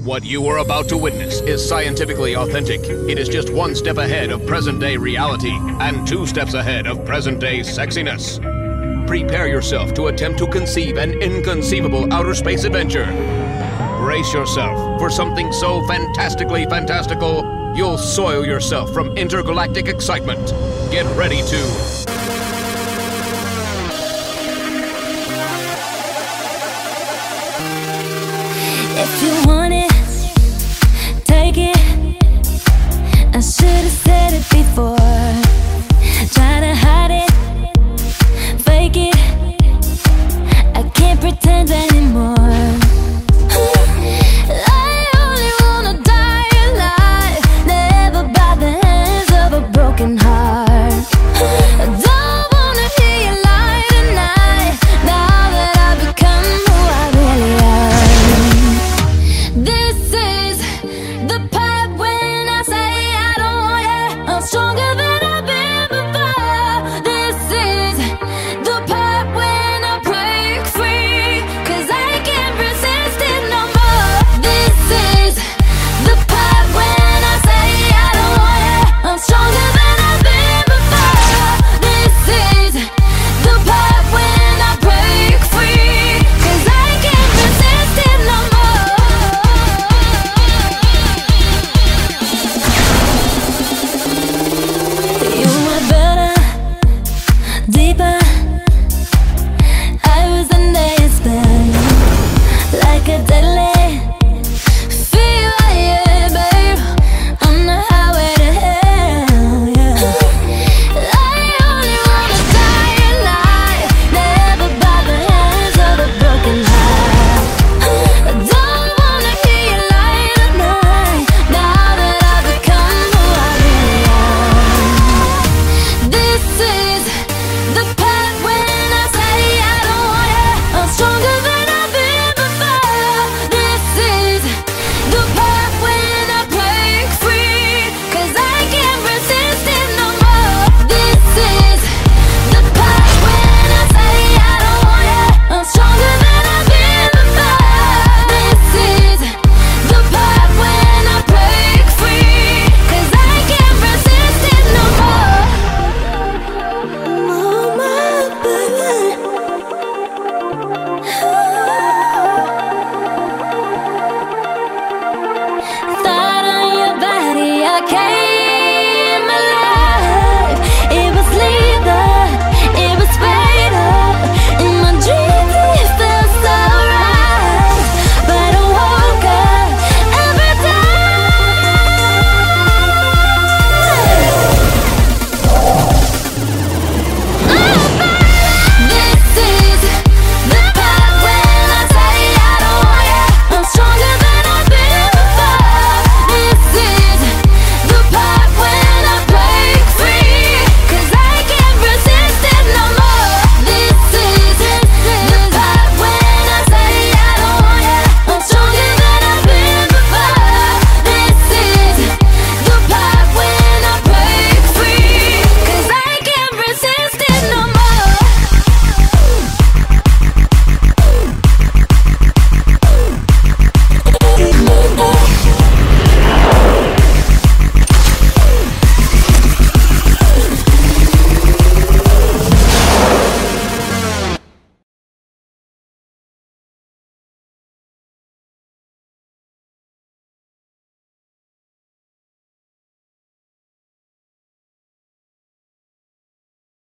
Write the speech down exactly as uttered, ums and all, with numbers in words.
What you are about to witness is scientifically authentic. It is just one step ahead of present-day reality and two steps ahead of present-day sexiness. Prepare yourself to attempt to conceive an inconceivable outer space adventure. Brace yourself for something so fantastically fantastical, you'll soil yourself from intergalactic excitement. Get ready to... If you want it, take it. I should've said it before. Try to hide it, fake it. I can't pretend anymore. I only wanna die alive, never by the hands of a broken heart. I don't wanna hear you lie tonight, now that I've become who I really am. This is the part when I say I don't want it. I'm stronger than I've been before. This is the part when I break free, 'cause I can't resist it no more. This is the part when I say I don't want it. I'm stronger than I've been before. This is the part when I break free, 'cause I can't resist it no more. You were better, deeper. I was the next man, like a deadly